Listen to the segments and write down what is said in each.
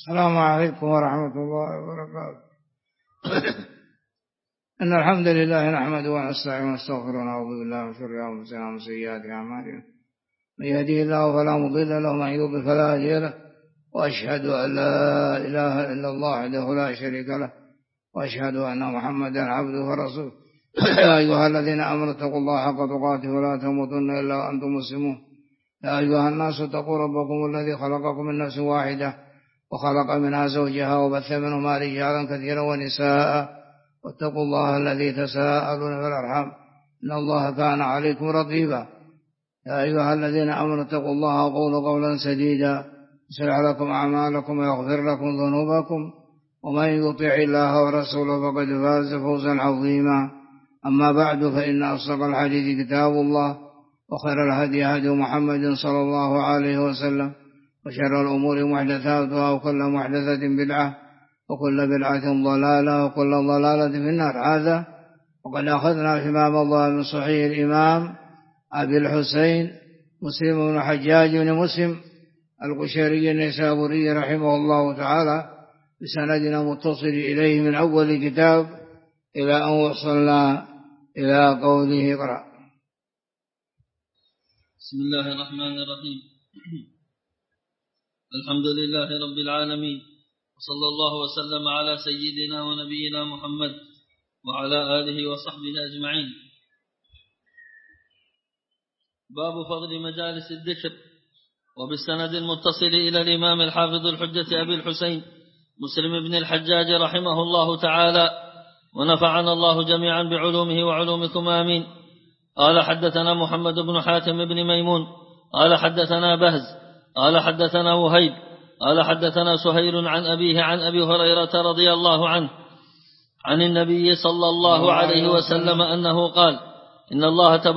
السلام عليكم ورحمة الله وبركاته. إن الحمد لله نحمده ونستعينه ونستغفره ونعوذ بالله من شرور أنفسنا ومن سيئات أعمالنا. من يهده الله فلا مضل له ومن يضلل فلا هادي له، وأشهد أن لا إله إلا الله وحده لا شريك له، وأشهد أن محمدا عبده ورسوله. يا أيها الذين آمنوا اتقوا الله حق تقاته ولا تموتن إلا وأنتم مسلمون. يا أيها الناس اتقوا ربكم الذي خلقكم من نفس واحدة وخلق منها زوجها وبث منهما رجالا كثيرا ونساء، واتقوا الله الذي تساءلون بالأرحام إن الله كان عليكم رقيبا. يا أيها الذين آمنوا اتقوا الله وقولوا قولا سديدا يصلح لكم أعمالكم ويغفر لكم ذنوبكم، ومن يطع الله ورسوله فقد فاز فوزا عظيما. أما بعد، فإن أصدق الحديث كتاب الله، وخير الهدي هدي محمد صلى الله عليه وسلم، وشر الأمور محدثاتها، وكل محدثة بدعة، وكل بدعة ضلالة، وكل ضلالة في النار. هذا وقد أخذنا في باب الله من صحيح الإمام أبي الحسين مسلم بن حجاج بن مسلم القشيري النيسابوري رحمه الله تعالى بسندنا متصل إليه من أول كتاب إلى أن وصلنا إلى قوله اقرأ. بسم الله الرحمن الرحيم. الحمد لله رب العالمين، وصلى الله وسلم على سيدنا ونبينا محمد وعلى آله وصحبه أجمعين. باب فضل مجالس الذكر. وبالسند المتصل إلى الإمام الحافظ الحجة أبي الحسين مسلم بن الحجاج رحمه الله تعالى، ونفعنا الله جميعا بعلومه وعلومكم آمين. قال حدثنا محمد بن حاتم بن ميمون قال حدثنا بهز قال حدثنا وهيب قال حدثنا سهيل عن أبيه عن أبي هريرة رضي الله عنه عن النبي صلى الله عليه وسلم أنه قال: إن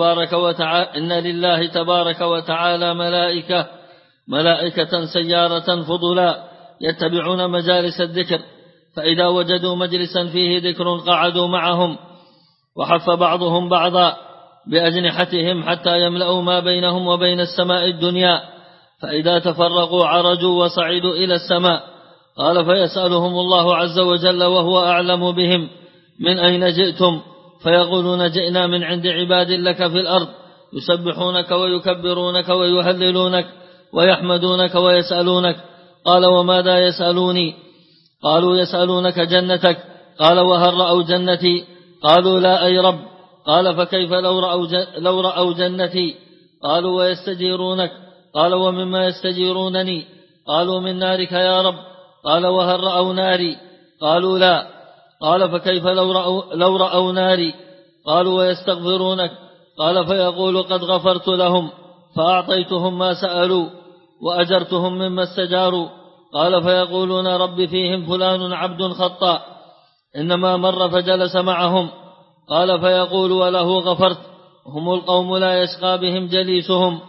لله تبارك وتعالى ملائكة سيارة فضلا يتبعون مجالس الذكر، فإذا وجدوا مجلسا فيه ذكر قعدوا معهم، وحف بعضهم بعضا بأجنحتهم حتى يملأوا ما بينهم وبين السماء الدنيا، فإذا تفرقوا عرجوا وصعدوا إلى السماء. قال: فيسألهم الله عز وجل وهو أعلم بهم: من أين جئتم؟ فيقولون: جئنا من عند عباد لك في الأرض يسبحونك ويكبرونك ويهللونك ويحمدونك ويسألونك. قال: وماذا يسألوني؟ قالوا: يسألونك جنتك. قال: وهل رأوا جنتي؟ قالوا: لا أي رب. قال: فكيف لو رأوا جنتي؟ قالوا: ويستجيرونك. قال: ومما يستجيرونني؟ قالوا: من نارك يا رب. قال: وهل رأوا ناري؟ قالوا: لا. قال: فكيف لو رأوا ناري؟ قالوا: ويستغفرونك. قال: فيقول: قد غفرت لهم فأعطيتهم ما سألوا وأجرتهم مما استجاروا. قال: فيقولون: رب فيهم فلان عبد خطاء إنما مر فجلس معهم. قال: فيقول: وله غفرت. هم القوم لا يشقى بهم جليسهم.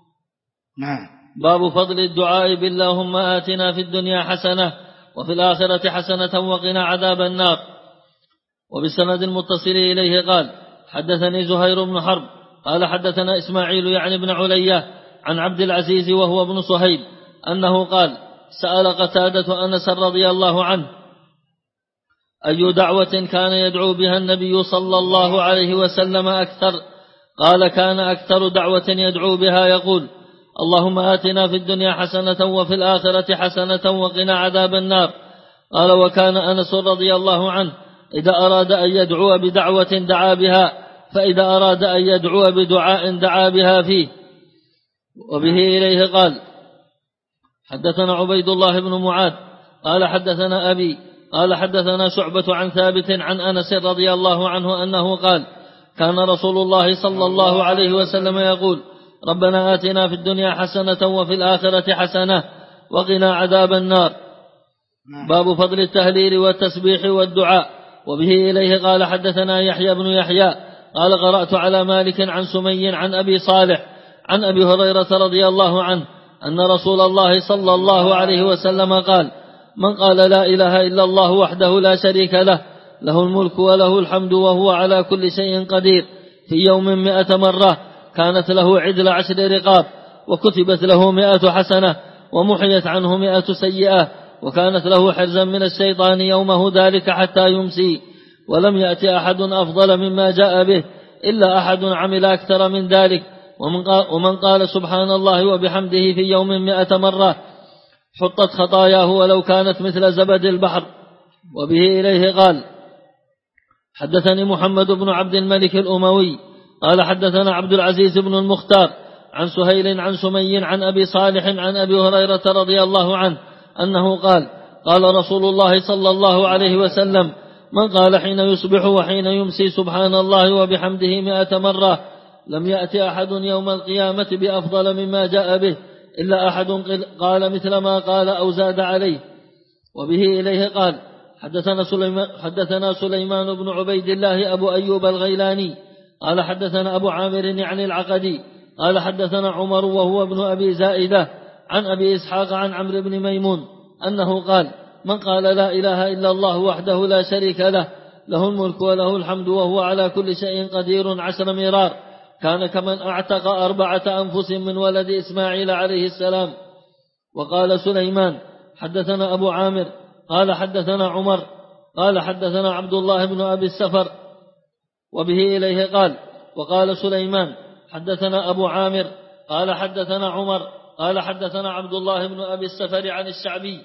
باب فضل الدعاء باللهم آتنا في الدنيا حسنة وفي الآخرة حسنة وقنا عذاب النار. وبالسند المتصل إليه قال: حدثني زهير بن حرب قال حدثنا إسماعيل يعني بن علية عن عبد العزيز وهو ابن صهيب أنه قال: سأل قتادة أنس رضي الله عنه: أي دعوة كان يدعو بها النبي صلى الله عليه وسلم أكثر؟ قال: كان أكثر دعوة يدعو بها يقول: اللهم آتنا في الدنيا حسنة وفي الآخرة حسنة وقنا عذاب النار. قال: وكان أنس رضي الله عنه إذا أراد أن يدعو بدعوة دعا بها، فإذا أراد أن يدعو بدعاء دعا بها فيه. وبه إليه قال: حدثنا عبيد الله بن معاذ قال حدثنا أبي قال حدثنا شعبة عن ثابت عن أنس رضي الله عنه أنه قال: كان رسول الله صلى الله عليه وسلم يقول: ربنا آتنا في الدنيا حسنة وفي الآخرة حسنة وقنا عذاب النار. باب فضل التهليل والتسبيح والدعاء. وبه إليه قال: حدثنا يحيى بن يحيى قال: قرأت على مالك عن سمي عن أبي صالح عن أبي هريرة رضي الله عنه أن رسول الله صلى الله عليه وسلم قال: من قال لا إله إلا الله وحده لا شريك له، له الملك وله الحمد وهو على كل شيء قدير، في يوم 100 مرة كانت له عدل 10 رقاب، وكتبت له 100 حسنة، ومحيت عنه 100 سيئة، وكانت له حرزا من الشيطان يومه ذلك حتى يمسي، ولم يأت أحد أفضل مما جاء به إلا أحد عمل أكثر من ذلك. ومن قال سبحان الله وبحمده في يوم 100 مرة حطت خطاياه ولو كانت مثل زبد البحر. وبه إليه قال: حدثني محمد بن عبد الملك الأموي قال حدثنا عبد العزيز بن المختار عن سهيل عن سمي عن أبي صالح عن أبي هريرة رضي الله عنه أنه قال: قال رسول الله صلى الله عليه وسلم: من قال حين يصبح وحين يمسي سبحان الله وبحمده 100 مرة لم يأتي أحد يوم القيامة بأفضل مما جاء به إلا أحد قال مثل ما قال أو زاد عليه. وبه إليه قال: حدثنا سليمان بن عبيد الله أبو أيوب الغيلاني قال حدثنا أبو عامر يعني العقدي قال حدثنا عمر وهو ابن أبي زائدة عن أبي إسحاق عن عمرو بن ميمون أنه قال: من قال لا إله إلا الله وحده لا شريك له له الملك وله الحمد وهو على كل شيء قدير 10 مرار كان كمن أعتق 4 أنفس من ولد إسماعيل عليه السلام. وقال سليمان: حدثنا أبو عامر قال حدثنا عمر قال حدثنا عبد الله بن أبي السفر. وبه إليه قال: وقال سليمان: حدثنا أبو عامر قال حدثنا عمر قال حدثنا عبد الله بن أبي السفر عن الشعبي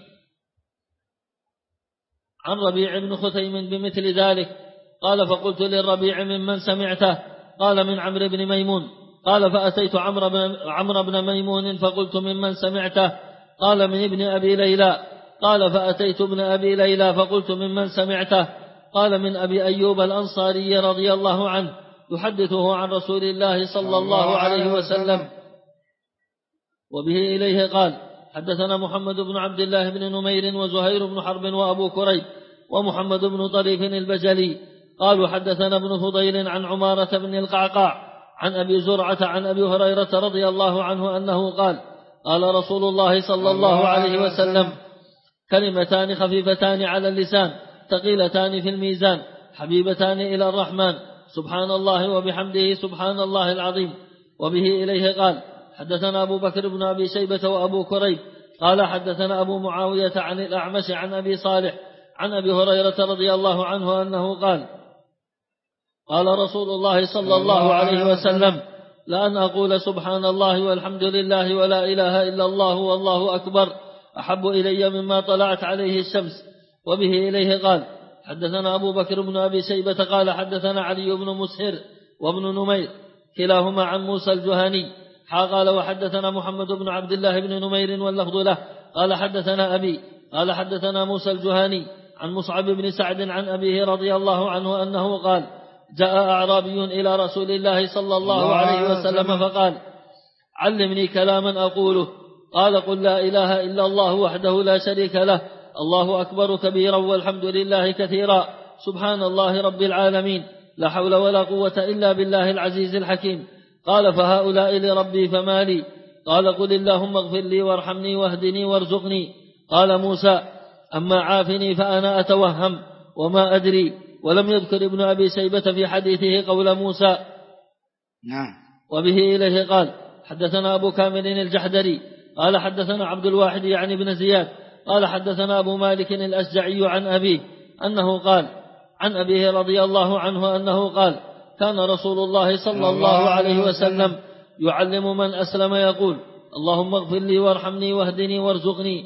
عن ربيع بن خثيم بمثل ذلك. قال: فقلت للربيع: ممن سمعته؟ قال: من عمرو بن ميمون. قال: فأتيت عمرو بن ميمون فقلت: ممن سمعته؟ قال: من ابن أبي ليلى. قال: فأتيت ابن أبي ليلى فقلت: ممن سمعته؟ قال: من أبي أيوب الأنصاري رضي الله عنه يحدثه عن رسول الله صلى الله عليه وسلم. وبه إليه قال: حدثنا محمد بن عبد الله بن نمير وزهير بن حرب وأبو كريب ومحمد بن طريف البجلي قالوا: حدثنا ابن فضيل عن عمارة بن القعقاع عن أبي زرعة عن أبي هريرة رضي الله عنه أنه قال: قال رسول الله صلى الله عليه وسلم: كلمتان خفيفتان على اللسان ثقيلتان في الميزان حبيبتان إلى الرحمن سبحان الله وبحمده سبحان الله العظيم. وبه إليه قال: حدثنا أبو بكر بن أبي شيبة وأبو كريب قال حدثنا أبو معاوية عن الأعمش عن أبي صالح عن أبي هريرة رضي الله عنه أنه قال: قال رسول الله صلى الله عليه وسلم: لأن أقول سبحان الله والحمد لله ولا إله إلا الله والله أكبر أحب إلي مما طلعت عليه الشمس. وبه إليه قال: حدثنا أبو بكر بن أبي شيبة قال حدثنا علي بن مسهر وابن نمير كلاهما عن موسى الجهني قال: وحدثنا محمد بن عبد الله بن نمير واللفظ له قال حدثنا أبي قال حدثنا موسى الجهني عن مصعب بن سعد عن أبيه رضي الله عنه أنه قال: جاء أعرابي إلى رسول الله صلى الله عليه وسلم فقال: علمني كلاما أقوله. قال: قل لا إله إلا الله وحده لا شريك له الله أكبر كبيرا والحمد لله كثيرا سبحان الله رب العالمين لا حول ولا قوة إلا بالله العزيز الحكيم. قال: فهؤلاء لربي فما لي؟ قال: قل اللهم اغفر لي وارحمني واهدني وارزقني. قال موسى: أما عافني فأنا أتوهم وما أدري. ولم يذكر ابن أبي شيبة في حديثه قول موسى. نعم. وبه إليه قال: حدثنا أبو كامل الجحدري قال حدثنا عبد الواحد يعني بن زياد قال حدثنا أبو مالك الأشجعي عن أبيه أنه قال عن أبيه رضي الله عنه أنه قال: كان رسول الله صلى الله عليه وسلم يعلم من أسلم يقول: اللهم اغفر لي وارحمني واهدني وارزقني.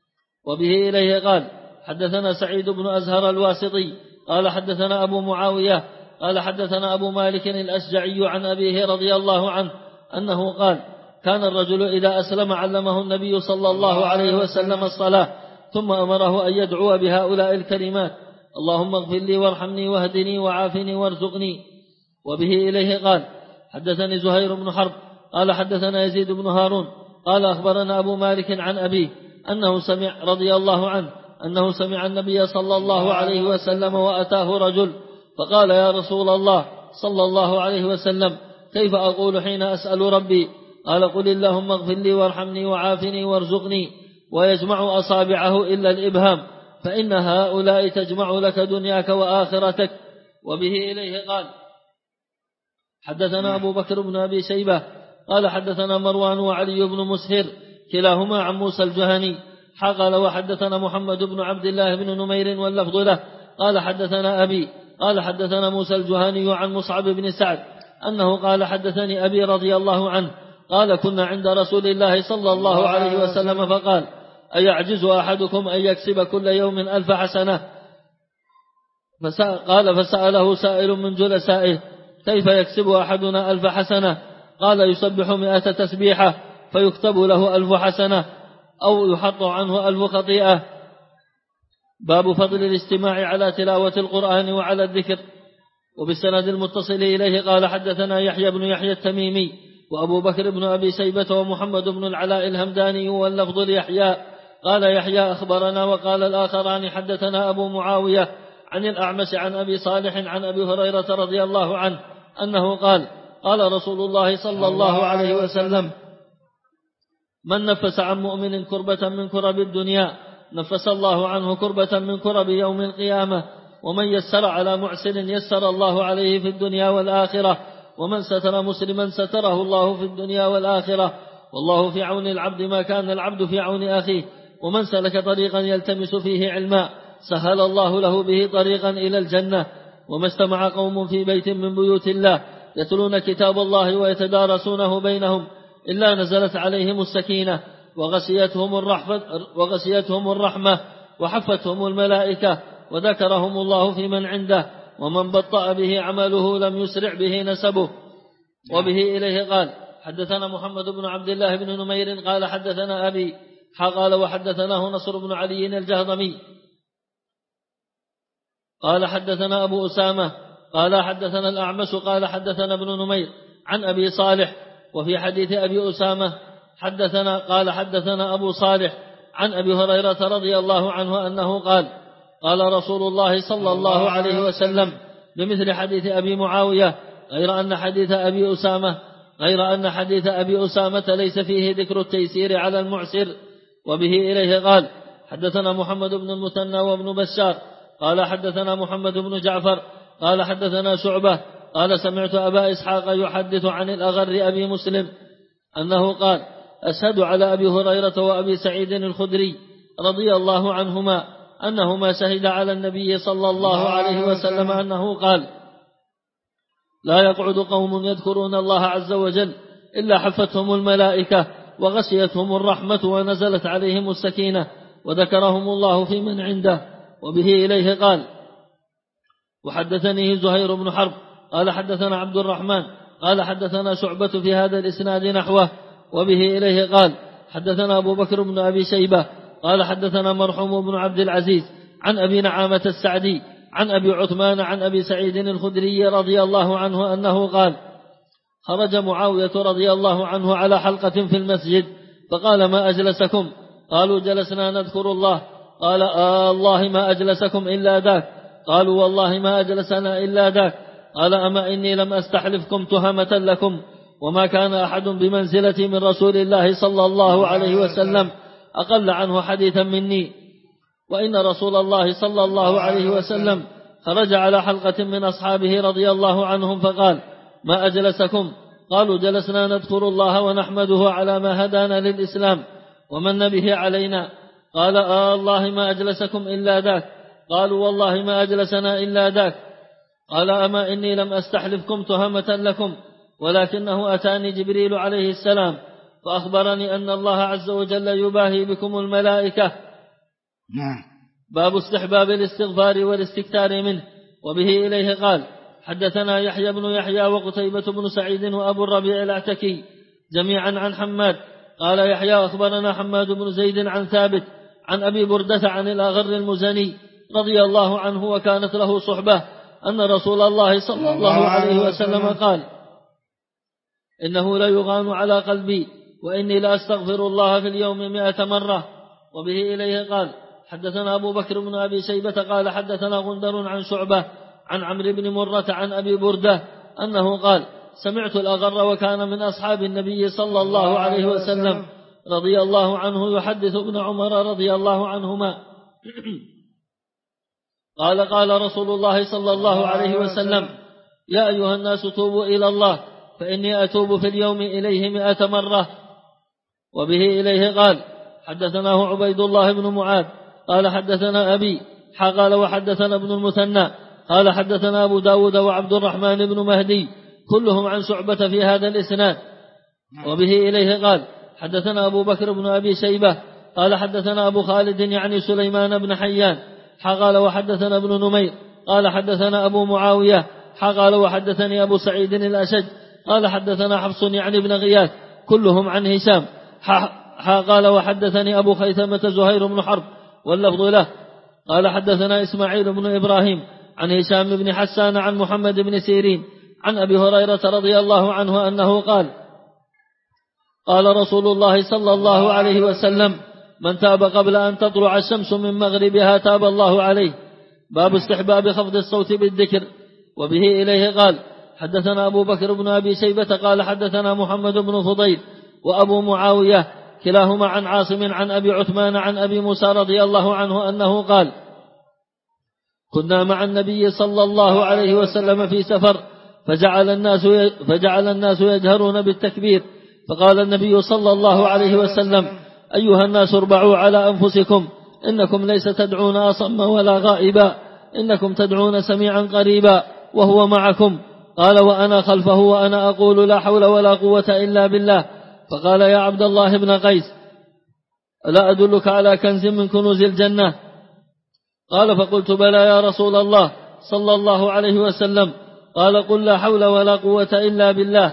وبه إليه قال: حدثنا سعيد بن أزهر الواسطي قال حدثنا أبو معاوية قال حدثنا أبو مالك الأشجعي عن أبيه رضي الله عنه أنه قال: كان الرجل إذا أسلم علمه النبي صلى الله عليه وسلم الصلاة ثم أمره أن يدعو بهؤلاء الكلمات: اللهم اغفر لي وارحمني واهدني وعافني وارزقني. وبه إليه قال: حدثني زهير بن حرب قال حدثنا يزيد بن هارون قال أخبرنا أبو مالك عن أبيه أنه سمع رضي الله عنه أنه سمع النبي صلى الله عليه وسلم وأتاه رجل فقال: يا رسول الله صلى الله عليه وسلم كيف أقول حين أسأل ربي؟ قال: قل اللهم اغفر لي وارحمني وعافني وارزقني. ويجمع أصابعه إلا الإبهام فإن هؤلاء تجمع لك دنياك وآخرتك. وبه إليه قال: حدثنا أبو بكر بن أبي شيبة قال حدثنا مروان وعلي بن مسهر كلاهما عن موسى الجهني قال وحدثنا محمد بن عبد الله بن نمير واللفظ له قال حدثنا أبي قال حدثنا موسى الجهاني عن مصعب بن سعد أنه قال حدثني أبي رضي الله عنه قال كنا عند رسول الله صلى الله عليه وسلم فقال أيعجز أحدكم أن يكسب كل يوم 1000 حسنة؟ قال فسأله سائل من جلسائه كيف يكسب أحدنا 1000 حسنة؟ قال يسبح 100 تسبيحة فيكتب له 1000 حسنة أو يحط عنه 1000 خطيئة. باب فضل الاستماع على تلاوة القرآن وعلى الذكر. وبالسند المتصل إليه قال حدثنا يحيى بن يحيى التميمي وأبو بكر بن أبي شيبة ومحمد بن العلاء الهمداني واللفظ ليحيى قال يحيى أخبرنا وقال الآخران حدثنا أبو معاوية عن الأعمش عن أبي صالح عن أبي هريرة رضي الله عنه أنه قال قال رسول الله صلى الله عليه وسلم من نفس عن مؤمن كربة من كرب الدنيا نفس الله عنه كربة من كرب يوم القيامة ومن يسر على معسر يسر الله عليه في الدنيا والآخرة ومن ستر مسلما ستره الله في الدنيا والآخرة والله في عون العبد ما كان العبد في عون أخيه ومن سلك طريقا يلتمس فيه علما سهل الله له به طريقا إلى الجنة وما استمع قوم في بيت من بيوت الله يتلون كتاب الله ويتدارسونه بينهم إلا نزلت عليهم السكينة وغشيتهم الرحمة وحفتهم الملائكة وذكرهم الله في من عنده ومن بطأ به عمله لم يسرع به نسبه. وبه إليه قال حدثنا محمد بن عبد الله بن نمير قال حدثنا أبي قال وحدثناه نصر بن علي الجهضمي قال حدثنا أبو أسامة قال حدثنا الأعمش قال حدثنا ابن نمير عن أبي صالح. وفي حديث أبي أسامة قال حدثنا أبو صالح عن أبي هريرة رضي الله عنه أنه قال قال رسول الله صلى الله عليه وسلم بمثل حديث أبي معاوية غير أن حديث أبي أسامة ليس فيه ذكر التيسير على المعسر. وبه إليه قال حدثنا محمد بن المثنى وابن بشار قال حدثنا محمد بن جعفر قال حدثنا شعبة قال سمعت أبا إسحاق يحدث عن الأغر أبي مسلم أنه قال أشهد على أبي هريرة وأبي سعيد الخدري رضي الله عنهما أنهما شهد على النبي صلى الله عليه وسلم أنه قال لا يقعد قوم يذكرون الله عز وجل إلا حفتهم الملائكة وغشيتهم الرحمة ونزلت عليهم السكينة وذكرهم الله في من عنده. وبه إليه قال وحدثني زهير بن حرب قال حدثنا عبد الرحمن قال حدثنا شعبة في هذا الإسناد نحوه. وبه إليه قال حدثنا أبو بكر بن أبي شيبة قال حدثنا مرحوم بن عبد العزيز عن أبي نعامة السعدي عن أبي عثمان عن أبي سعيد الخدري رضي الله عنه أنه قال خرج معاوية رضي الله عنه على حلقة في المسجد فقال ما أجلسكم؟ قالوا جلسنا نذكر الله. قال الله ما أجلسكم إلا ذاك؟ قالوا والله ما أجلسنا إلا ذاك. قال أما إني لم أستحلفكم تهمة لكم وما كان أحد بمنزلتي من رسول الله صلى الله عليه وسلم أقل عنه حديثا مني. وإن رسول الله صلى الله عليه وسلم خرج على حلقة من أصحابه رضي الله عنهم فقال ما أجلسكم؟ قالوا جلسنا نذكر الله ونحمده على ما هدانا للإسلام ومن به علينا. قال الله ما أجلسكم إلا ذاك؟ قالوا والله ما أجلسنا إلا ذاك. قال أما إني لم أستحلفكم تهمة لكم ولكنه أتاني جبريل عليه السلام فأخبرني أن الله عز وجل يباهي بكم الملائكة. باب استحباب الاستغفار والاستكثار منه. وبه إليه قال حدثنا يحيى بن يحيى وقتيبة بن سعيد وأبو الربيع العتكي جميعا عن حماد قال يحيى أخبرنا حماد بن زيد عن ثابت عن أبي بردة عن الأغر المزني رضي الله عنه وكانت له صحبة أن رسول الله صلى الله عليه وسلم قال إنه لا يغان على قلبي وإني لا أستغفر الله في اليوم 100 مرة. وبه إليه قال حدثنا أبو بكر بن أبي شيبة قال حدثنا غندر عن شعبة عن عمرو بن مرة عن أبي بردة أنه قال سمعت الأغر وكان من أصحاب النبي صلى الله عليه وسلم رضي الله عنه يحدث ابن عمر رضي الله عنهما قال رسول الله صلى الله عليه وسلم يا أيها الناس توبوا إلى الله فإني أتوب في اليوم إليه 100 مرة. وبه إليه قال حدثناه عبيد الله بن معاذ قال حدثنا أبي قال وحدثنا ابن المثنى قال حدثنا أبو داود وعبد الرحمن بن مهدي كلهم عن شعبة في هذا الإسناد. وبه إليه قال حدثنا أبو بكر بن أبي شيبة قال حدثنا أبو خالد يعني سليمان بن حيان قال وحدثنا ابن نمير قال حدثنا أبو معاوية قال وحدثني أبو سعيد الأشج قال حدثنا حفص يعني بن غياث كلهم عن هشام قال وحدثني أبو خيثمة زهير بن حرب واللفظ له قال حدثنا إسماعيل بن إبراهيم عن هشام بن حسان عن محمد بن سيرين عن أبي هريرة رضي الله عنه أنه قال قال رسول الله صلى الله عليه وسلم من تاب قبل أن تطلع الشمس من مغربها تاب الله عليه. باب استحباب خفض الصوت بالذكر. وبه إليه قال حدثنا أبو بكر بن أبي شيبة قال حدثنا محمد بن فضيل وأبو معاوية كلاهما عن عاصم عن أبي عثمان عن أبي موسى رضي الله عنه أنه قال كنا مع النبي صلى الله عليه وسلم في سفر فجعل الناس يجهرون بالتكبير فقال النبي صلى الله عليه وسلم أيها الناس اربعوا على أنفسكم إنكم ليس تدعون أصم ولا غائبا إنكم تدعون سميعا قريبا وهو معكم. قال وأنا خلفه وأنا أقول لا حول ولا قوة إلا بالله. فقال يا عبد الله بن قيس ألا أدلك على كنز من كنوز الجنة؟ قال فقلت بلى يا رسول الله صلى الله عليه وسلم. قال قل لا حول ولا قوة إلا بالله.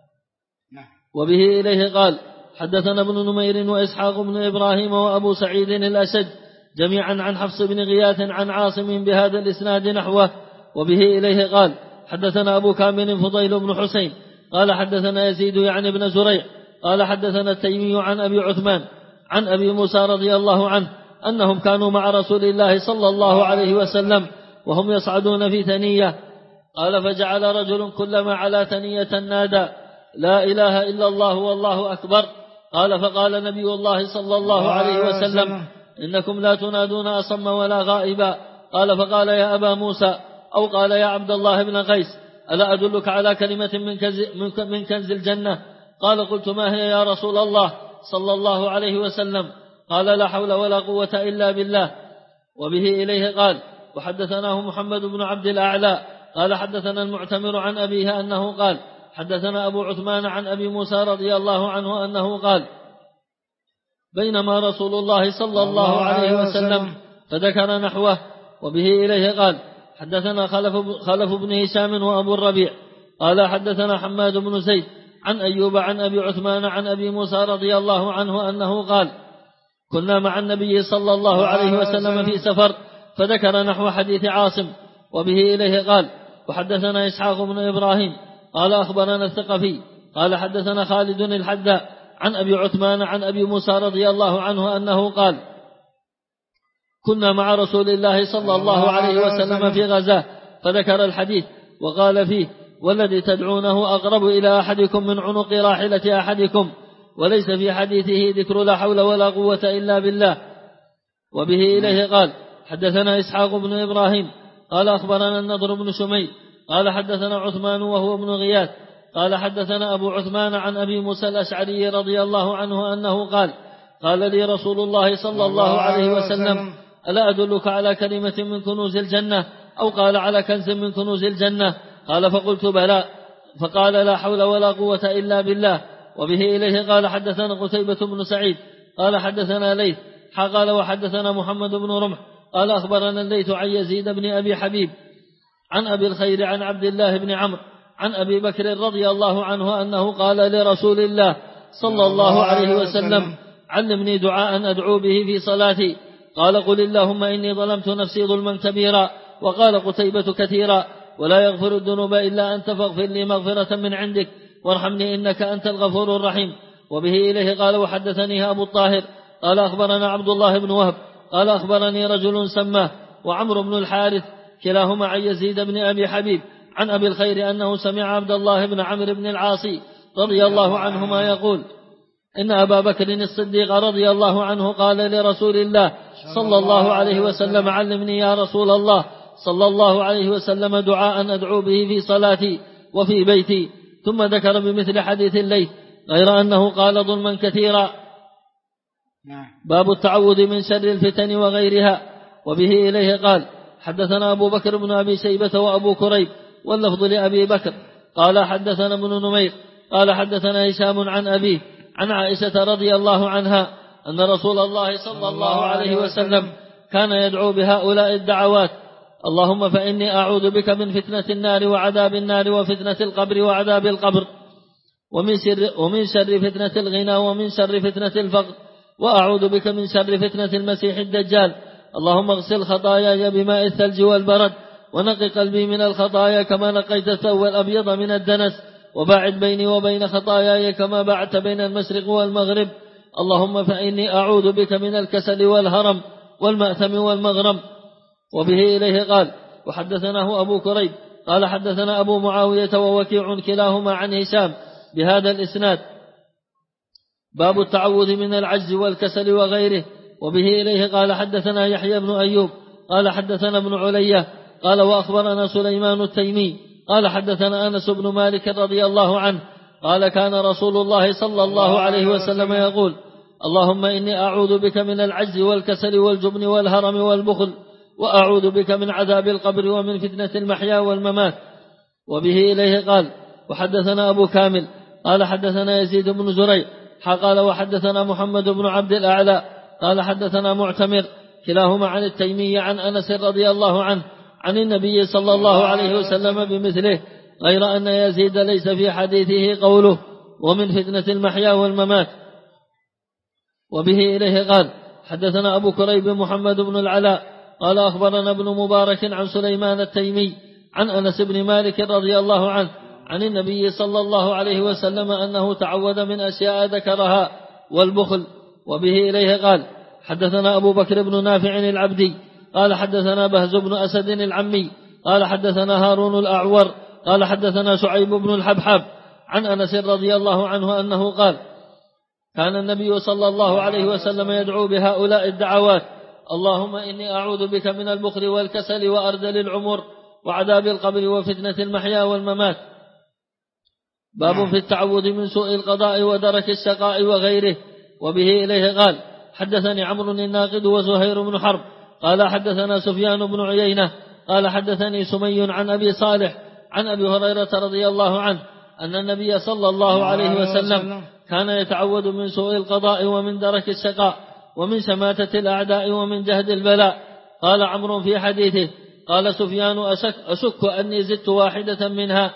وبه إليه قال حدثنا ابن نمير وإسحاق بن إبراهيم وأبو سعيد الأشج جميعا عن حفص بن غياث عن عاصم بهذا الإسناد نحوه. وبه إليه قال حدثنا أبو كامل فضيل بن حسين قال حدثنا يزيد يعني بن زريع قال حدثنا التيمي عن أبي عثمان عن أبي موسى رضي الله عنه أنهم كانوا مع رسول الله صلى الله عليه وسلم وهم يصعدون في ثنية. قال فجعل رجل كلما على ثنية نادى لا إله إلا الله والله أكبر. قال فقال نبي الله صلى الله عليه وسلم إنكم لا تنادون أصم ولا غائبا. قال فقال يا أبا موسى أو قال يا عبد الله بن قيس ألا أدلك على كلمة من كنز الجنة؟ قال قلت ما هي يا رسول الله صلى الله عليه وسلم؟ قال لا حول ولا قوة إلا بالله. وبه إليه قال وحدثناه محمد بن عبد الأعلى قال حدثنا المعتمر عن أبيه أنه قال حدثنا أبو عثمان عن أبي موسى رضي الله عنه أنه قال بينما رسول الله صلى الله عليه وسلم فذكر نحوه. وبه إليه قال حدثنا خلف بن هشام وأبو الربيع قال حدثنا حماد بن زيد عن أيوب عن أبي عثمان عن أبي موسى رضي الله عنه أنه قال كنا مع النبي صلى الله عليه وسلم في سفر فذكر نحو حديث عاصم. وبه إليه قال وحدثنا إسحاق بن إبراهيم قال أخبرنا الثقفي قال حدثنا خالد الحداء عن أبي عثمان عن أبي موسى رضي الله عنه أنه قال كنا مع رسول الله صلى الله عليه وسلم في غزاه فذكر الحديث وقال فيه والذي تدعونه أقرب إلى أحدكم من عنق راحلة أحدكم وليس في حديثه ذكر لا حول ولا قوة إلا بالله. وبه إليه قال حدثنا إسحاق بن إبراهيم قال أخبرنا النضر بن شميل قال حدثنا عثمان وهو ابن غياث قال حدثنا أبو عثمان عن أبي موسى الأشعري رضي الله عنه أنه قال قال لي رسول الله صلى الله عليه وسلم ألا أدلك على كلمة من كنوز الجنة أو قال على كنز من كنوز الجنة؟ قال فقلت بلى. فقال لا حول ولا قوة إلا بالله. وبه إليه قال حدثنا قتيبة بن سعيد قال حدثنا ليث قال وحدثنا محمد بن رمح قال أخبرنا الليث عن يزيد بن أبي حبيب عن أبي الخير عن عبد الله بن عمرو عن أبي بكر رضي الله عنه أنه قال لرسول الله صلى الله عليه وسلم علمني دعاء أدعو به في صلاتي. قال قل اللهم إني ظلمت نفسي ظلما كبيرا. وقال قتيبة كثيرا ولا يغفر الذنوب إلا أنت فاغفر لي مغفرة من عندك وارحمني إنك أنت الغفور الرحيم. وبه إليه قال وحدثني أبو الطاهر قال أخبرنا عبد الله بن وهب قال أخبرني رجل سماه وعمر بن الحارث كلاهما عن يزيد بن أبي حبيب عن أبي الخير أنه سمع عبد الله بن عمرو بن العاص رضي الله عنهما يقول إن أبا بكر الصديق رضي الله عنه قال لرسول الله صلى الله عليه وسلم علمني يا رسول الله صلى الله عليه وسلم دعاء أدعو به في صلاتي وفي بيتي. ثم ذكر بمثل حديث الليث غير أنه قال ظلما كثيرا. باب التعوذ من شر الفتن وغيرها. وبه إليه قال حدثنا أبو بكر بن أبي شيبة وأبو كريب واللفظ لأبي بكر قال حدثنا ابن نمير قال حدثنا هشام عن أبيه عن عائشة رضي الله عنها أن رسول الله صلى الله عليه وسلم كان يدعو بهؤلاء الدعوات: اللهم فإني أعوذ بك من فتنة النار وعذاب النار وفتنة القبر وعذاب القبر ومن شر فتنة الغنى ومن شر فتنة الفقر، وأعوذ بك من شر فتنة المسيح الدجال. اللهم اغسل خطاياي بماء الثلج والبرد ونقي قلبي من الخطايا كما نقيت الثوب الأبيض من الدنس، وباعد بيني وبين خطاياي كما بعدت بين المشرق والمغرب. اللهم فإني أعوذ بك من الكسل والهرم والمأثم والمغرم. وبه إليه قال وحدثناه أبو كريب قال حدثنا أبو معاوية ووكيع كلاهما عن هشام بهذا الإسناد. باب التعوذ من العجز والكسل وغيره. وبه إليه قال حدثنا يحيى بن أيوب قال حدثنا ابن علية قال وأخبرنا سليمان التيمي قال حدثنا أنس بن مالك رضي الله عنه قال كان رسول الله صلى الله عليه وسلم يقول: اللهم إني أعوذ بك من العجز والكسل والجبن والهرم والبخل، وأعوذ بك من عذاب القبر ومن فتنة المحيا والممات. وبه إليه قال وحدثنا أبو كامل قال حدثنا يزيد بن زريع قال وحدثنا محمد بن عبد الأعلى قال حدثنا معتمر كلاهما عن التيمي عن أنس رضي الله عنه عن النبي صلى الله عليه وسلم بمثله، غير أن يزيد ليس في حديثه قوله ومن فتنة المحيا والممات. وبه إليه قال حدثنا أبو كريب محمد بن العلاء قال أخبرنا ابن مبارك عن سليمان التيمي عن أنس بن مالك رضي الله عنه عن النبي صلى الله عليه وسلم أنه تعوذ من أشياء ذكرها والبخل. وبه إليه قال حدثنا أبو بكر بن نافع العبدي قال حدثنا بهز بن أسد العمي قال حدثنا هارون الأعور قال حدثنا شعيب بن الحبحب عن أنس رضي الله عنه أنه قال: كان النبي صلى الله عليه وسلم يدعو بهؤلاء الدعوات: اللهم إني أعوذ بك من البخل والكسل وأرذل العمر وعذاب القبر وفتنة المحيا والممات. باب في التعوذ من سوء القضاء ودرك الشقاء وغيره. وبه إليه قال حدثني عمرو الناقد وزهير بن حرب قال حدثنا سفيان بن عيينة قال حدثني سمي عن أبي صالح عن أبي هريرة رضي الله عنه أن النبي صلى الله عليه وسلم كان يتعوذ من سوء القضاء ومن درك الشقاء ومن شماتة الأعداء ومن جهد البلاء. قال عمرو في حديثه قال سفيان أشك أني زدت واحدة منها.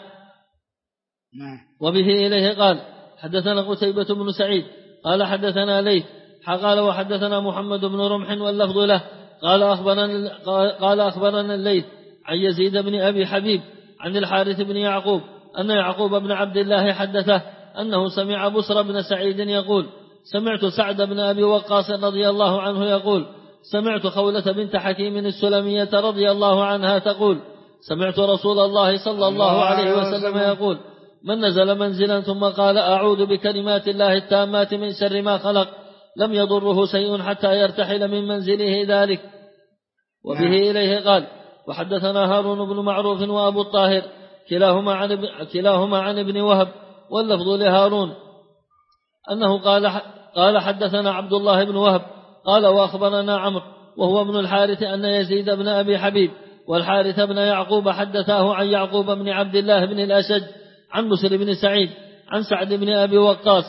وبه إليه قال حدثنا قتيبة بن سعيد قال حدثنا ليث قال وحدثنا محمد بن رمح واللفظ له قال أخبرنا الليث عن يزيد بن أبي حبيب عن الحارث بن يعقوب أن يعقوب بن عبد الله حدثه أنه سمع بصر بن سعيد يقول: سمعت سعد بن أبي وقاص رضي الله عنه يقول: سمعت خولة بنت حكيم السلمية رضي الله عنها تقول: سمعت رسول الله صلى الله عليه وسلم يقول: من نزل منزلا ثم قال أعوذ بكلمات الله التامات من شر ما خلق لم يضره شيء حتى يرتحل من منزله ذلك. وبه إليه قال وحدثنا هارون بن معروف وأبو الطاهر كلاهما عن ابن وهب واللفظ لهارون أنه قال حدثنا عبد الله بن وهب قال وأخبرنا عمرو وهو ابن الحارث أن يزيد بن أبي حبيب والحارث بن يعقوب حدثاه عن يعقوب بن عبد الله بن الأشج عن بسر بن سعيد عن سعد بن أبي وقاص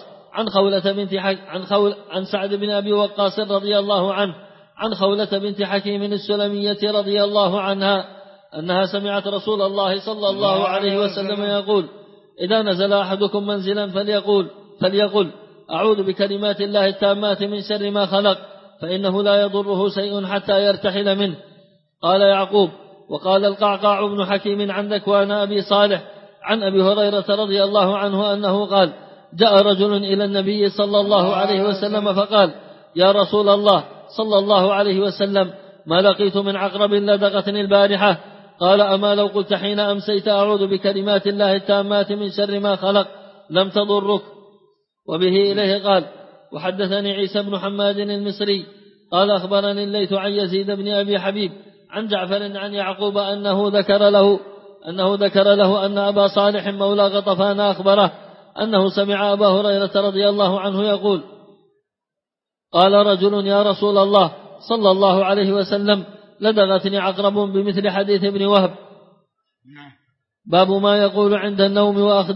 عن سعد بن أبي وقاص رضي الله عنه عن خولة بنت حكيم السلمية رضي الله عنها أنها سمعت رسول الله صلى الله عليه وسلم يقول: إذا نزل أحدكم منزلا فليقل أعوذ بكلمات الله التامات من شر ما خلق فإنه لا يضره شيء حتى يرتحل منه. قال يعقوب: وقال القعقاع بن حكيم عن ذكوان أبي صالح عن أبي هريرة رضي الله عنه أنه قال: جاء رجل إلى النبي صلى الله عليه وسلم فقال: يا رسول الله صلى الله عليه وسلم، ما لقيت من عقرب لدغتني البارحة. قال: أما لو قلت حين أمسيت أعوذ بكلمات الله التامات من شر ما خلق لم تضرك. وبه إليه قال وحدثني عيسى بن حماد المصري قال أخبرني الليث عن يزيد بن أبي حبيب عن جعفر عن يعقوب أنه ذكر له أن أبا صالح مولى غطفان أخبره أنه سمع أبا هريرة رضي الله عنه يقول: قال رجل يا رسول الله صلى الله عليه وسلم لدغتني عقرب بمثل حديث ابن وهب. باب ما يقول عند النوم وأخذ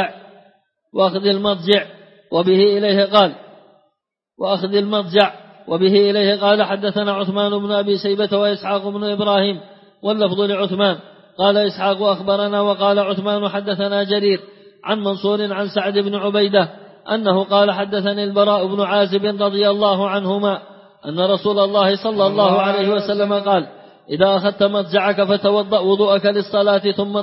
المضجع وبه إليه قال حدثنا عثمان بن أبي شيبة وإسحاق بن إبراهيم واللفظ لعثمان قال إسحاق أخبرنا وقال عثمان حدثنا جرير عن منصور عن سعد بن عبيدة أنه قال حدثني البراء بن عازب رضي الله عنهما أن رسول الله صلى الله عليه وسلم قال إذا أخذت مضجعك فتوضأ وضوءك للصلاة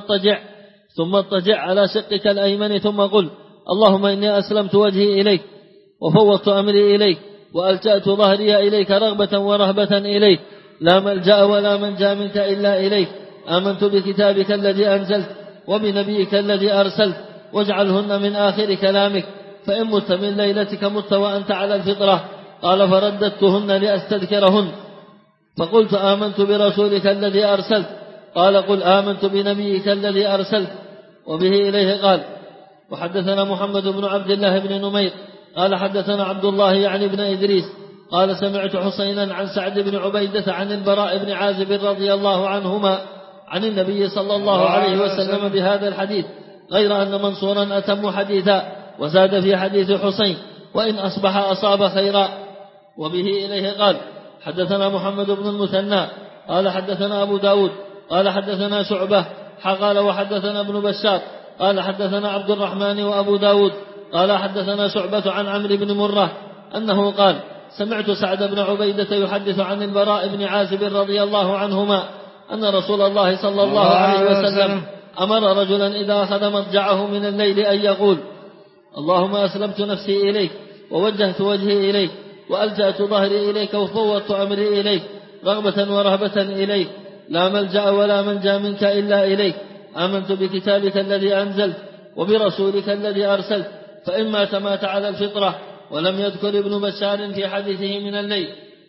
ثم اضطجع على شقك الأيمن ثم قل اللهم إني أسلمت وجهي إليك وفوضت أمري إليك وألجأت ظهري إليك رغبة ورهبة إليك لا ملجأ ولا منجا منك إلا إليك آمنت بكتابك الذي أنزلت وبنبيك الذي أرسلت واجعلهن من آخر كلامك فإن مت من ليلتك مت وأنت على الفطرة. قال فرددتهن لأستذكرهن فقلت آمنت برسولك الذي أرسلت قال قل آمنت بنبيك الذي أرسلت. وبه إليه قال وحدثنا محمد بن عبد الله بن نمير قال حدثنا عبد الله يعني بن إدريس قال سمعت حسينا عن سعد بن عبيدة عن البراء بن عازب رضي الله عنهما عن النبي صلى الله عليه وسلم بهذا الحديث غير أن منصورا أتم حديثا وزاد في حديث حسين وإن أصبح أصاب خيرا. وبه إليه قال حدثنا محمد بن المثنى قال حدثنا أبو داود قال حدثنا شعبة قال وحدثنا ابن بشار قال حدثنا عبد الرحمن وأبو داود قال حدثنا شعبة عن عمرو بن مرة أنه قال سمعت سعد بن عبيدة يحدث عن البراء بن عازب رضي الله عنهما أن رسول الله صلى الله عليه وسلم أمر رجلا إذا أخذ مضجعه من الليل أن يقول اللهم أسلمت نفسي إليك ووجهت وجهي إليك وألجأت ظهري إليك وفوضت أمري إليك رغبة ورهبة إليك لا ملجأ ولا منجا منك إلا إليك آمنت بكتابك الذي أنزلت وبرسولك الذي أرسلت فإن مات على الفطرة. ولم يذكر ابن بشار في حديثه من الليل.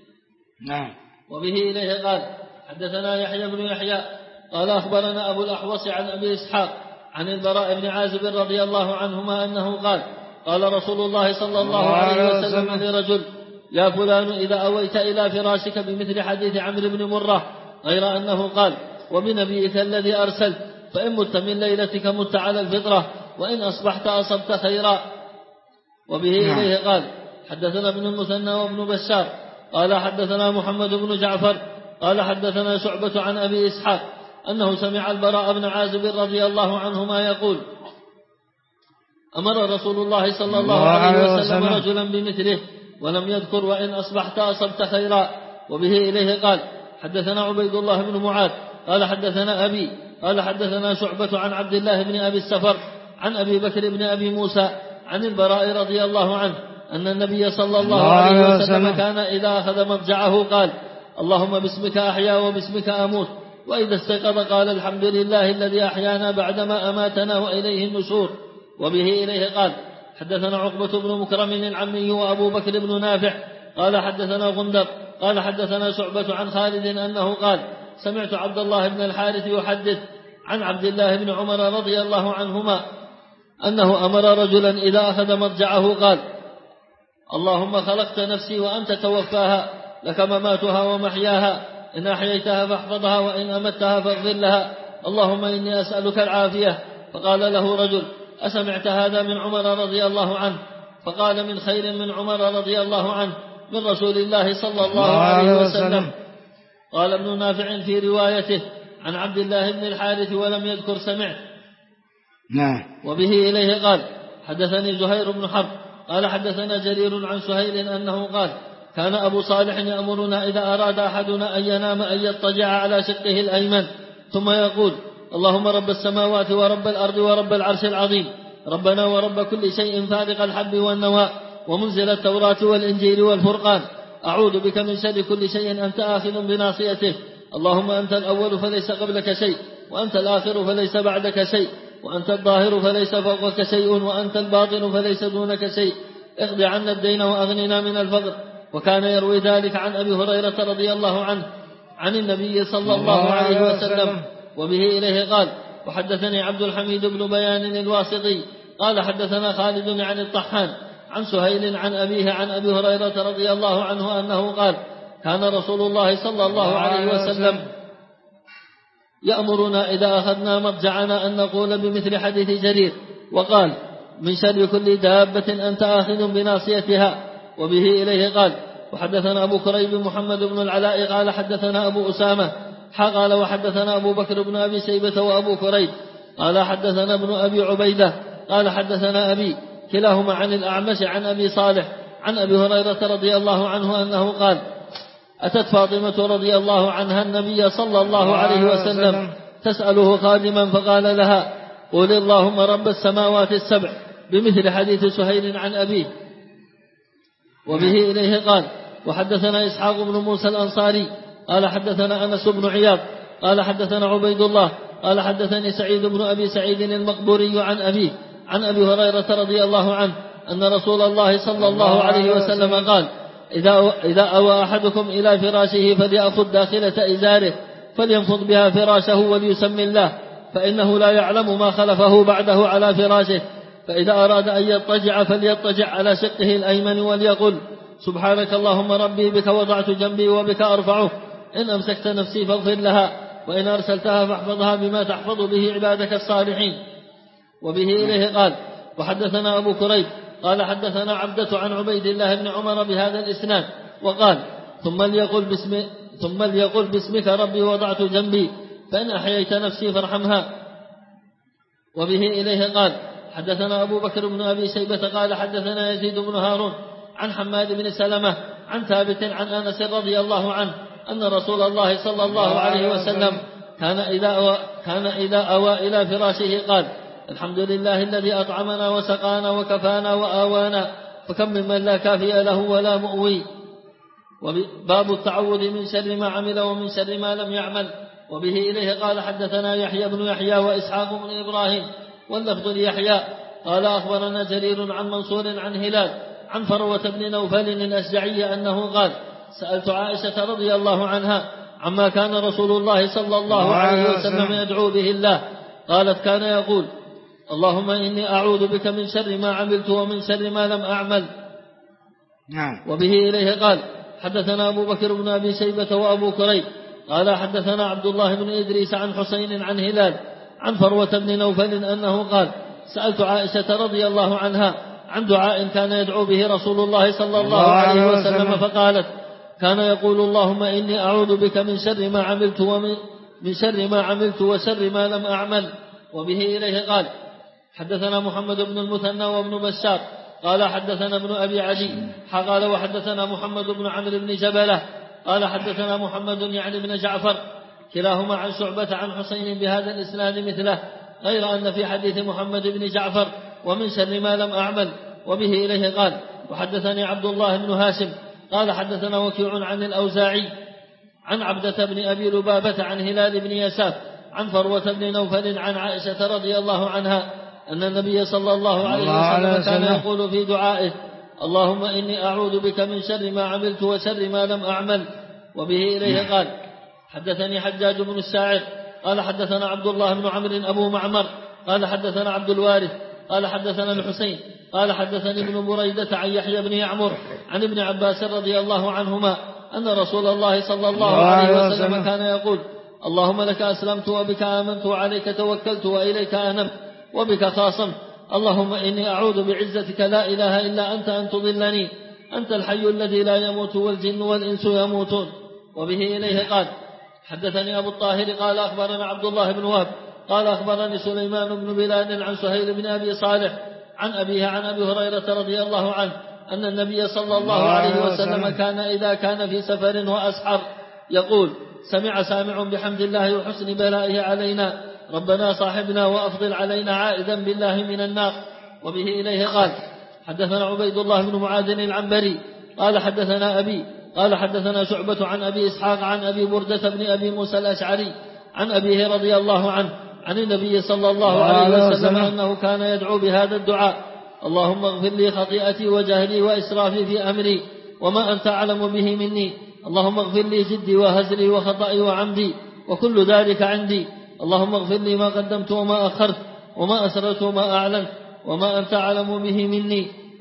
وبه إليه قال حدثنا يحيى بن يحيى قال أخبرنا أبو الأحوص عن أبي إسحاق عن البراء بن عازب رضي الله عنهما أنه قال قال رسول الله صلى الله عليه وسلم لرجل يا فلان إذا أويت إلى فراشك بمثل حديث عمرو بن مرة غير أنه قال وبنبيك الذي أرسلت فإن مت من ليلتك مت على الفطرة وإن أصبحت أصبت خيرا. وبه إليه قال حدثنا ابن المثنى وابن بشار قال حدثنا محمد بن جعفر قال حدثنا شعبة عن أبي إسحاق أنه سمع البراء بن عازب رضي الله عنهما يقول أمر رسول الله صلى الله عليه وسلم رجلا بمثله ولم يذكر وإن أصبحت أصبت خيرا. وبه إليه قال حدثنا عبيد الله بن معاذ قال حدثنا أبي قال حدثنا شعبة عن عبد الله بن أبي السفر عن أبي بكر بن أبي موسى عن البراء رضي الله عنه أن النبي صلى الله عليه وسلم كان إذا أخذ مضجعه قال اللهم باسمك أحيا وباسمك أموت وإذا استيقظ قال الحمد لله الذي أحيانا بعدما أماتنا وإليه النشور. وبه إليه قال حدثنا عقبة بن مكرم العمي وأبو بكر بن نافع قال حدثنا غندر قال حدثنا شعبة عن خالد أنه قال سمعت عبد الله بن الحارث يحدث عن عبد الله بن عمر رضي الله عنهما أنه أمر رجلا إذا أخذ مضجعه قال اللهم خلقت نفسي وأنت توفاها لك مماتها ومحياها إن أحييتها فاحفظها وإن أمتها فاغفر لها اللهم إني أسألك العافية. فقال له رجل أسمعت هذا من عمر رضي الله عنه؟ فقال من خير من عمر رضي الله عنه من رسول الله صلى الله عليه وسلم. قال ابن نافع في روايته عن عبد الله بن الحارث ولم يذكر سمعت. وبه إليه قال حدثني زهير بن حرب قال حدثنا جرير عن سهيل أنه قال كان أبو صالح يأمرنا إذا أراد أحدنا أن ينام أن يضطجع على شقه الأيمن ثم يقول اللهم رب السماوات ورب الأرض ورب العرش العظيم ربنا ورب كل شيء فارق الحب والنوى ومنزل التوراة والإنجيل والفرقان أعوذ بك من شر كل شيء أنت آخذ بناصيته اللهم أنت الأول فليس قبلك شيء وأنت الآخر فليس بعدك شيء وأنت الظاهر فليس فوقك شيء وأنت الباطن فليس دونك شيء اقض عنا الدين وأغننا من الفقر. وكان يروي ذلك عن أبي هريرة رضي الله عنه عن النبي صلى الله عليه وسلم. وبه إليه قال وحدثني عبد الحميد بن بيان الواسطي قال حدثنا خالد عن الطحان عن سهيل عن أبيه عن أبي هريرة رضي الله عنه أنه قال كان رسول الله صلى الله عليه وسلم يأمرنا إذا أخذنا مرجعنا أن نقول بمثل حديث جرير، وقال من شر كل دابة أنت آخذ بناصيتها. وبه إليه قال وحدثنا أبو كريب محمد بن العلاء قال حدثنا أبو أسامة قال وحدثنا أبو بكر بن أبي شيبة وأبو كريب قال حدثنا ابن أبي عبيدة قال حدثنا أبي كلاهما عن الأعمش عن أبي صالح عن أبي هريرة رضي الله عنه أنه قال أتت فاطمة رضي الله عنها النبي صلى الله عليه وسلم تسأله خادما فقال لها قل اللهم رب السماوات السبع بمثل حديث سهيل عن أبيه. وبه إليه قال وحدثنا إسحاق بن موسى الأنصاري قال حدثنا أنس بن عياض قال حدثنا عبيد الله قال حدثني سعيد بن أبي سعيد المقبوري عن أبيه عن أبي هريرة رضي الله عنه أن رسول الله صلى الله عليه وسلم قال إذا أوى أحدكم إلى فراشه فليأخذ داخلة إزاره فلينفض بها فراشه وليسمي الله فإنه لا يعلم ما خلفه بعده على فراشه. فإذا أراد أن يضطجع فليضطجع على شقه الأيمن وليقل سبحانك اللهم ربي بك وضعت جنبي وبك أرفعه إن أمسكت نفسي فاغفر لها وإن أرسلتها فاحفظها بما تحفظ به عبادك الصالحين. وبه إليه قال وحدثنا أبو كريب قال حدثنا عبدة عن عبيد الله بن عمر بهذا الإسناد وقال ثم ليقل باسمك ربي وضعت جنبي فإن أحييت نفسي فارحمها. وبه إليه قال حدثنا أبو بكر بن أبي شيبة قال حدثنا يزيد بن هارون عن حماد بن سلمة عن ثابت عن أنس رضي الله عنه أن رسول الله صلى الله عليه وسلم كان إذا أوى إلى فراشه قال الحمد لله الذي أطعمنا وسقانا وكفانا وآوانا فكم ممن لا كافي له ولا مؤوي. باب التعوذ من شر ما عمل ومن شر ما لم يعمل. وبه إليه قال حدثنا يحيى بن يحيى وإسحاق بن إبراهيم واللفظ ليحيى قال أخبرنا جرير عن منصور عن هلال عن فروة بن نوفل الأشجعي أنه قال سألت عائشة رضي الله عنها عما كان رسول الله صلى الله عليه وسلم يدعو به الله قالت كان يقول اللهم إني أعوذ بك من شر ما عملت ومن شر ما لم أعمل. وبه إليه قال حدثنا أبو بكر بن أبي شيبة وأبو كريب قال حدثنا عبد الله بن إدريس عن حسين عن هلال عن فروة بن نوفل أنه قال سألت عائشة رضي الله عنها عن دعاء كان يدعو به رسول الله صلى الله عليه وسلم فقالت كان يقول اللهم إني أعوذ بك من شر ما عملت ومن شر ما عملت وشر ما لم أعمل. وبه إليه قال حدثنا محمد بن المثنى وابن بشار قال حدثنا ابن أبي عدي قال وحدثنا محمد بن عمرو بن جبلة قال حدثنا محمد يعني بن جعفر كلاهما عن شعبة عن حسين بهذا الإسناد مثله غير أن في حديث محمد بن جعفر ومن شر ما لم أعمل. وبه إليه قال وحدثني عبد الله بن هاشم قال حدثنا وكيع عن الأوزاعي عن عبدة بن أبي لبابة عن هلال بن يساف عن فروة بن نوفل عن عائشة رضي الله عنها أن النبي صلى الله عليه وسلم كان يقول في دعائه اللهم إني أعوذ بك من شر ما عملت وشر ما لم أعمل. وبه إليه قال حدثني حجاج بن الساعر قال حدثنا عبد الله بن عمرو أبو معمر قال حدثنا عبد الوارث قال حدثنا الحسين قال حدثني ابن بريدة عن يحيى بن يعمر عن ابن عباس رضي الله عنهما أن رسول الله صلى الله عليه وسلم كان يقول اللهم لك أسلمت وبك آمنت وعليك توكلت وإليك أنبت وبك خاصمت اللهم إني أعوذ بعزتك لا إله إلا أنت أن تضلني أنت الحي الذي لا يموت والجن والإنس يموتون. وبه إليه قال حدثني أبو الطاهر قال أخبرنا عبد الله بن وهب قال أخبرني سليمان بن بلال عن سهيل بن أبي صالح عن أبيه عن أبي هريرة رضي الله عنه أن النبي صلى الله عليه وسلم كان إذا كان في سفر وأسحر يقول سمع سامع بحمد الله وحسن بلائه علينا ربنا صاحبنا وأفضل علينا عائدا بالله من النار. وبه إليه قال حدثنا عبيد الله بن معاذ العنبري قال حدثنا أبي قال حدثنا شعبة عن أبي إسحاق عن أبي بردة بن أبي موسى الأشعري عن أبيه رضي الله عنه عن النبي صلى الله عليه وسلم أنه كان يدعو بهذا الدعاء اللهم اغفر لي خطيئتي وجهلي وإسرافي في أمري وما أنت أعلم به مني اللهم اغفر لي جدي وهزلي وخطئي وعمدي وكل ذلك عندي اللهم اغفر لي ما قدمت وما أخرت وما أسررت وما أعلنت وما أنت أعلم به مني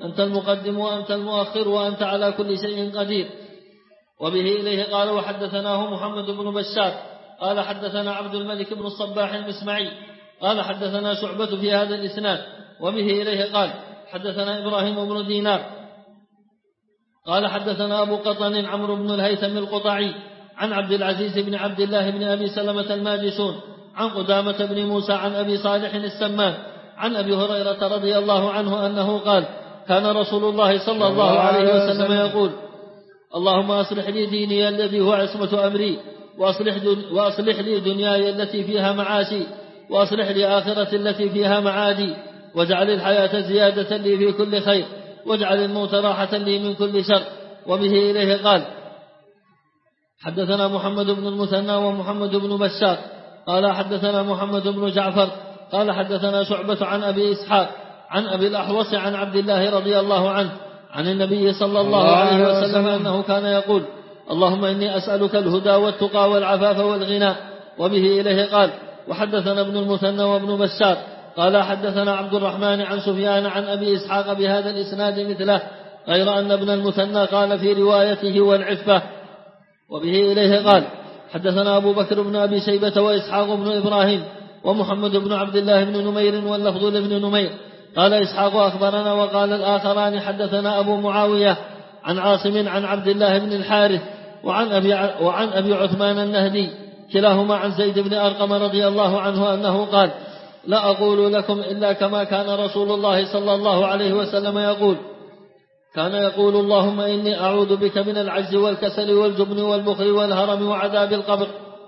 أنت المقدم وأنت المؤخر وأنت على كل شيء قدير. وبه إليه قال وحدثناه محمد بن بشار قال حدثنا عبد الملك بن الصباح المسمعي قال حدثنا شعبة في هذا الإسناد. وبه إليه قال حدثنا إبراهيم بن دينار قال حدثنا أبو قطن عمرو بن الهيثم القطعي عن عبد العزيز بن عبد الله بن أبي سلمة الماجشون عن قدامة بن موسى عن أبي صالح السمان عن أبي هريرة رضي الله عنه أنه قال كان رسول الله صلى الله عليه وسلم يقول اللهم أصلح لي ديني الذي هو عصمة أمري وأصلح لي دنياي التي فيها معاشي وأصلح لي آخرتي التي فيها معادي واجعل الحياة زيادة لي في كل خير واجعل الموت راحة لي من كل شر. وبه إليه قال حدثنا محمد بن المثنى ومحمد بن بشار قال حدثنا محمد بن جعفر قال حدثنا شعبة عن أبي إسحاق عن أبي الأحوص عن عبد الله رضي الله عنه عن النبي صلى الله عليه وسلم أنه كان يقول اللهم إني أسألك الهدى والتقى والعفاف والغنى. وبه إليه قال وحدثنا ابن المثنى وابن بشار قال حدثنا عبد الرحمن عن سفيان عن أبي إسحاق بهذا الإسناد مثله غير أن ابن المثنى قال في روايته والعفة. وبه إليه قال حدثنا أبو بكر بن أبي شيبة وإسحاق بن إبراهيم ومحمد بن عبد الله بن نمير واللفظ لابن نمير قال إسحاق أخبرنا وقال الآخران حدثنا أبو معاوية عن عاصم عن عبد الله بن الحارث وعن أبي عثمان النهدي كلاهما عن زيد بن أرقم رضي الله عنه أنه قال لا أقول لكم إلا كما كان رسول الله صلى الله عليه وسلم يقول كان يقول اللهم إني أعوذ بك من العجز والكسل والجبن والبخل والهرم وعذاب القبر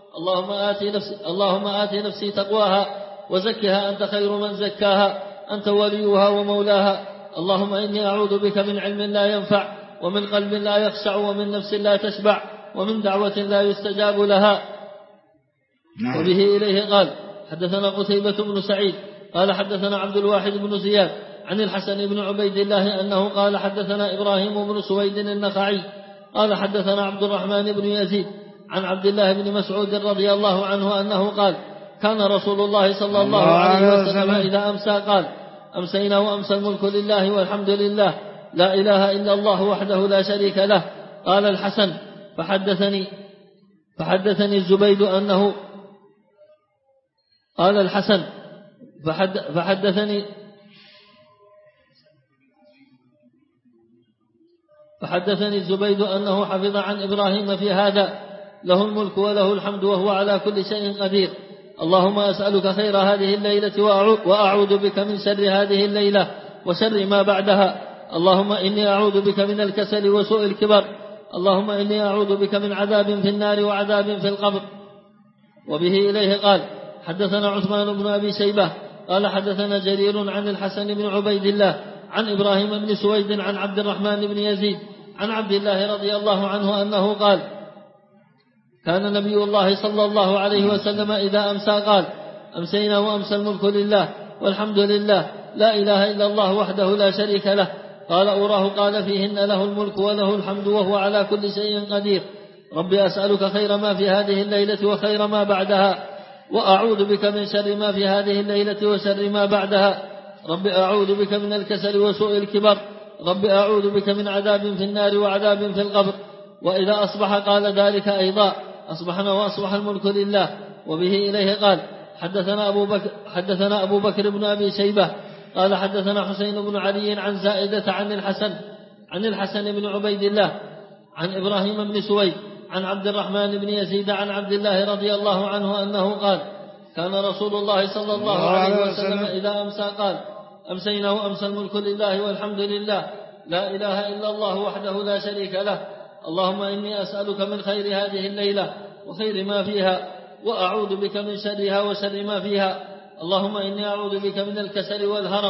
اللهم آت نفسي تقواها وزكها أنت خير من زكاها أنت وليها ومولاها. اللهم إني أعوذ بك من علم لا ينفع ومن قلب لا يخشع ومن نفس لا تشبع ومن دعوة لا يستجاب لها. وبه إليه قال حدثنا قتيبة بن سعيد قال حدثنا عبد الواحد بن زياد عن الحسن بن عبيد الله أنه قال حدثنا إبراهيم بن سويد النخعي قال حدثنا عبد الرحمن بن يزيد عن عبد الله بن مسعود رضي الله عنه أنه قال كان رسول الله صلى الله عليه وسلم إذا أمسى قال أمسينا وأمسى الملك لله والحمد لله لا إله إلا الله وحده لا شريك له. قال الحسن فحدثني الزبيد أنه قال الحسن فحدثني الزبيد أنه حفظ عن إبراهيم في هذا له الملك وله الحمد وهو على كل شيء قدير. اللهم أسألك خير هذه الليلة وأعوذ بك من شر هذه الليلة وشر ما بعدها. اللهم إني أعوذ بك من الكسل وسوء الكبر. اللهم إني أعوذ بك من عذاب في النار وعذاب في القبر. وبه إليه قال حدثنا عثمان بن أبي شيبة قال حدثنا جرير عن الحسن بن عبيد الله عن إبراهيم بن سويد عن عبد الرحمن بن يزيد عن عبد الله رضي الله عنه أنه قال كان نبي الله صلى الله عليه وسلم إذا أمسى قال أمسينا وأمسى الملك لله والحمد لله لا إله إلا الله وحده لا شريك له. قال أوراه قال فيهن له الملك وله الحمد وهو على كل شيء قدير. ربي أسألك خير ما في هذه الليلة وخير ما بعدها وأعوذ بك من شر ما في هذه الليلة وشر ما بعدها. رب أعوذ بك من الكسل وسوء الكبر. رب أعوذ بك من عذاب في النار وعذاب في القبر. وإذا أصبح قال ذلك أيضا أصبحنا وأصبح الملك لله. وبه إليه قال حدثنا أبو بكر بن أبي شيبة قال حدثنا حسين بن علي عن زائدة عن الحسن بن عبيد الله عن إبراهيم بن سويد عن عبد الرحمن بن يزيد عن عبد الله رضي الله عنه أنه قال كان رسول الله صلى الله عليه وسلم إذا أمسى قال أمسينا وأمسى الملك لله والحمد لله لا إله إلا الله وحده لا شريك له. اللهم إني أسألك من خير هذه الليلة وخير ما فيها وأعوذ بك من شرها وشر ما فيها. اللهم إني أعوذ بك من الكسل والهرم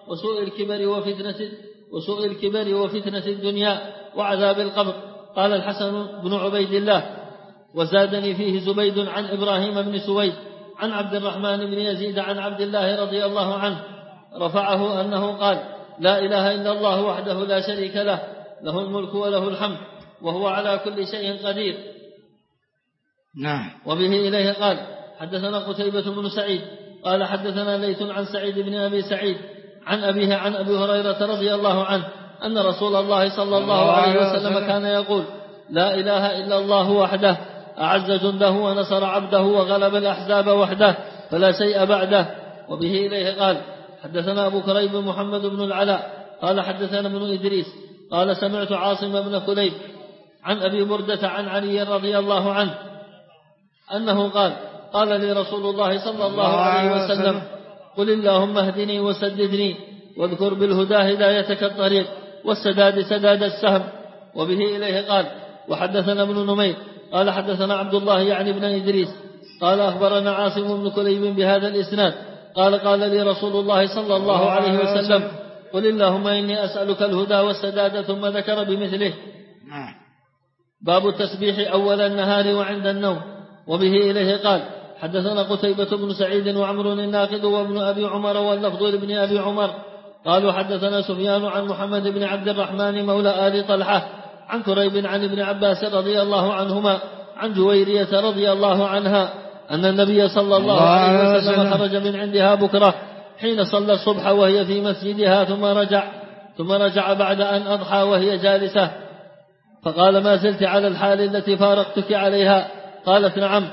وسوء الكبر وفتنة الدنيا وعذاب القبر. قال الحسن بن عبيد الله وزادني فيه زبيد عن إبراهيم بن سويد عن عبد الرحمن بن يزيد عن عبد الله رضي الله عنه رفعه أنه قال لا إله إلا الله وحده لا شريك له له الملك وله الحمد وهو على كل شيء قدير. نعم. وبه إليه قال حدثنا قتيبة بن سعيد قال حدثنا ليث عن سعيد بن أبي سعيد عن أبيه عن أبي هريرة رضي الله عنه أن رسول الله صلى الله عليه وسلم كان يقول: لا إله إلا الله وحده أعز جنده ونصر عبده وغلب الأحزاب وحده فلا شيء بعده. وبه إليه قال: حدثنا أبو كريب محمد بن العلاء قال حدثنا ابن إدريس قال سمعت عاصم بن كليب عن أبي بردة عن علي رضي الله عنه أنه قال: قال لي رسول الله صلى الله عليه وسلم: قل اللهم اهدني وسددني واذكر بالهدى هدايتك الطريق والسداد سداد السهم. وبه إليه قال: وحدثنا ابن نمير قال حدثنا عبد الله يعني ابن إدريس قال أخبرنا عاصم بن كليب بهذا الإسناد قال لي رسول الله صلى الله عليه وسلم: قل اللهم إني أسألك الهدى والسداد، ثم ذكر بمثله. باب التسبيح أول النهار وعند النوم. وبه إليه قال: حدثنا قتيبة بن سعيد وعمر الناقد وابن أبي عمر واللفظ لابن أبي عمر قالوا حدثنا سفيان عن محمد بن عبد الرحمن مولى آل طلحة عن كريب عن ابن عباس رضي الله عنهما عن جويرية رضي الله عنها أن النبي صلى الله عليه وسلم خرج من عندها بكرة حين صلى الصبح وهي في مسجدها ثم رجع بعد أن أضحى وهي جالسة، فقال: ما زلت على الحال التي فارقتك عليها؟ قالت: نعم.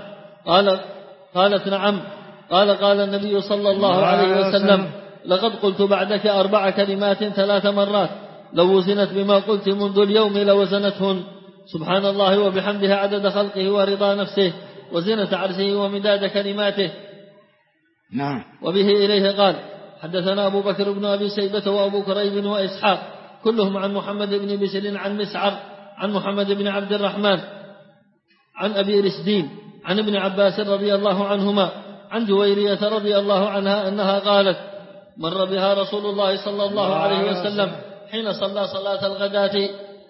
قال النبي صلى الله عليه وسلم: لقد قلت بعدك 4 كلمات 3 مرات لو وزنت بما قلت منذ اليوم لوزنتهن: سبحان الله وبحمده عدد خلقه ورضا نفسه وزنة عرشه ومداد كلماته. نعم. وبه إليه قال: حدثنا أبو بكر بن أبي شيبة وأبو كريب وإسحاق كلهم عن محمد بن بشر عن مسعر عن محمد بن عبد الرحمن عن أبي رشدين عن ابن عباس رضي الله عنهما عن جويرية رضي الله عنها أنها قالت: مر بها رسول الله صلى الله عليه وسلم حين صلى صلاة الغداة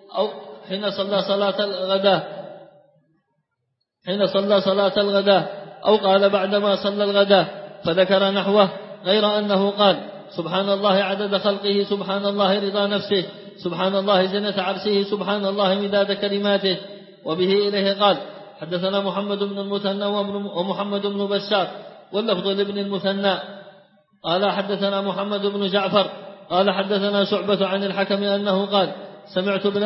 أو قال بعدما صلى الغداة، فذكر نحوه غير أنه قال: سبحان الله عدد خلقه، سبحان الله رضا نفسه، سبحان الله زنة عرشه، سبحان الله مداد كلماته. وبه إليه قال: حدثنا محمد بن المثنى ومحمد بن بشار واللفظ لابن المثنى قال حدثنا محمد بن جعفر قال حدثنا شعبة عن الحكم أنه قال: سمعت ابن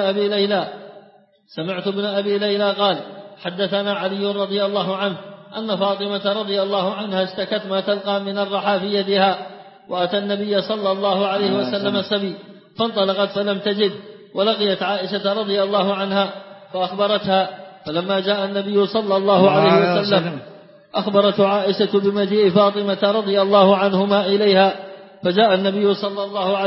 أبي ليلى قال: حدثنا علي رضي الله عنه أن فاطمة رضي الله عنها اشتكت ما تلقى من الرحى في يدها، وأتى النبي صلى الله عليه وسلم سبي فانطلقت فلم تجد، ولقيت عائشة رضي الله عنها فأخبرتها، فلما جاء النبي صلى الله عليه وسلم أخبرت عائشة بمجيء فاطمة رضي الله عنهما إليها، فجاء النبي صلى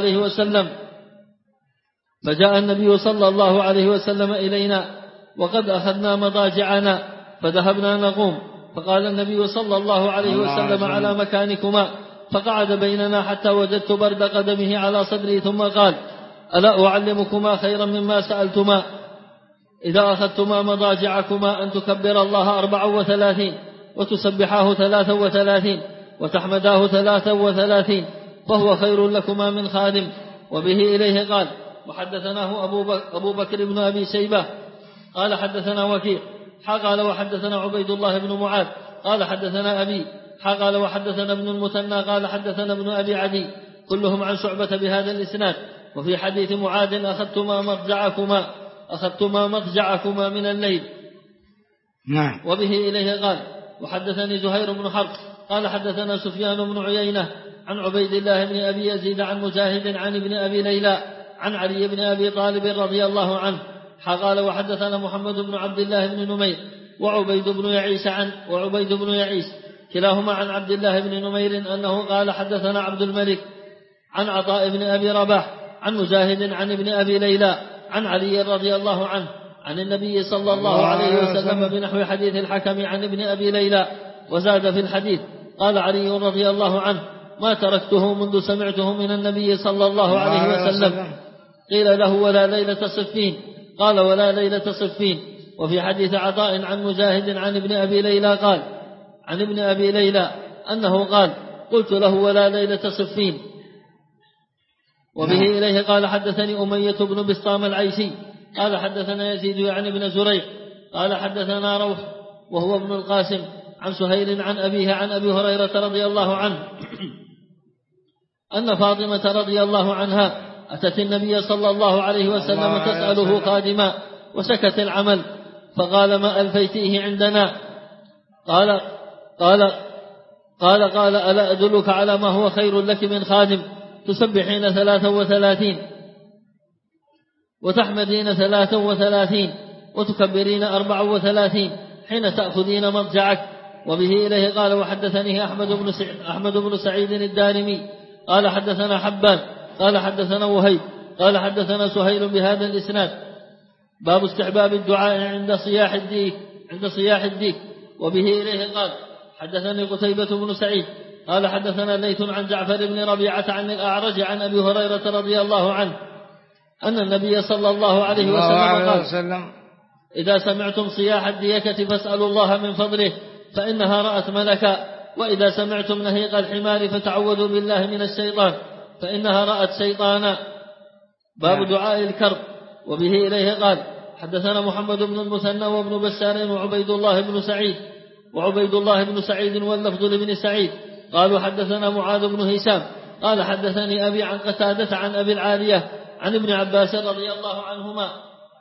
الله عليه وسلم إلينا وقد أخذنا مضاجعنا فذهبنا نقوم، فقال النبي صلى الله عليه وسلم: على مكانكما، فقعد بيننا حتى وجدت برد قدمه على صدري، ثم قال: ألا أعلمكما خيرا مما سألتما؟ إذا أخذتما مضاجعكما أن تكبر الله 34 وتسبحاه 33 وتحمداه 33 فهو خير لكما من خادم. وبه إليه قال: وحدثناه أبو بكر بن أبي شيبة قال حدثنا وكيع قال وحدثنا عبيد الله بن معاذ قال حدثنا أبي قال وحدثنا ابن المثنى قال حدثنا ابن أبي عدي كلهم عن شعبة بهذا الإسناد. وفي حديث معاذ: أخذتما مضجعكما من الليل. نعم. وبه إليه قال: وحدثني زهير بن حرب قال حدثنا سفيان بن عيينة عن عبيد الله بن أبي يزيد عن مجاهد عن ابن أبي ليلى عن علي بن أبي طالب رضي الله عنه قال: وحدثنا محمد بن عبد الله بن نمير وعبيد بن يعيش كلاهما عن عبد الله بن نمير أنه قال: حدثنا عبد الملك عن عطاء بن أبي رباح عن مجاهد عن ابن أبي ليلى عن علي رضي الله عنه عن النبي صلى الله عليه وسلم بنحو حديث الحكم عن ابن أبي ليلى، وزاد في الحديث: قال علي رضي الله عنه: ما تركته منذ سمعته من النبي صلى الله عليه وسلم. قيل له: ولا ليلة صفين؟ قال: ولا ليلة صفين. وفي حديث عطاء عن مجاهد عن ابن أبي ليلى قال: عن ابن أبي ليلى أنه قال: قلت له: ولا ليلة صفين. وبه إليه قال: حدثني أمية بن بسطام العيسي قال حدثنا يزيد يعني ابن زريع قال حدثنا روح وهو ابن القاسم عن سهيل عن أبيه عن أبي هريرة رضي الله عنه أن فاطمة رضي الله عنها أتت النبي صلى الله عليه وسلم تسأله خادما وسكت العمل، فقال ما ألفيتيه عندنا؟ قال ألا أدلك على ما هو خير لك من خادم؟ تسبحين 33 وتحمدين 33 وتكبرين 34 حين تأخذين مضجعك. وبه إليه قال وحدثني أحمد بن سعيد الدارمي قال حدثنا حبان قال حدثنا وهيب قال حدثنا سهيل بهذا الإسناد. باب استحباب الدعاء عند صياح الديك. وبه إليه قال حدثني قتيبة بن سعيد قال حدثنا ليث عن جعفر بن ربيعة عن الأعرج عن أبي هريرة رضي الله عنه أن النبي صلى الله عليه وسلم قال إذا سمعتم صياح الديكة فاسألوا الله من فضله فإنها رأت ملكا، وإذا سمعتم نهيق الحمار فتعوذوا بالله من الشيطان فإنها رأت شيطانا. باب دعاء الكرب. وبه إليه قال حدثنا محمد بن المثنى وابن بشار وعبيد الله بن سعيد واللفظ لابن سعيد قالوا حدثنا معاذ بن هشام قال حدثني أبي عن قتادة عن أبي العالية عن ابن عباس رضي الله عنهما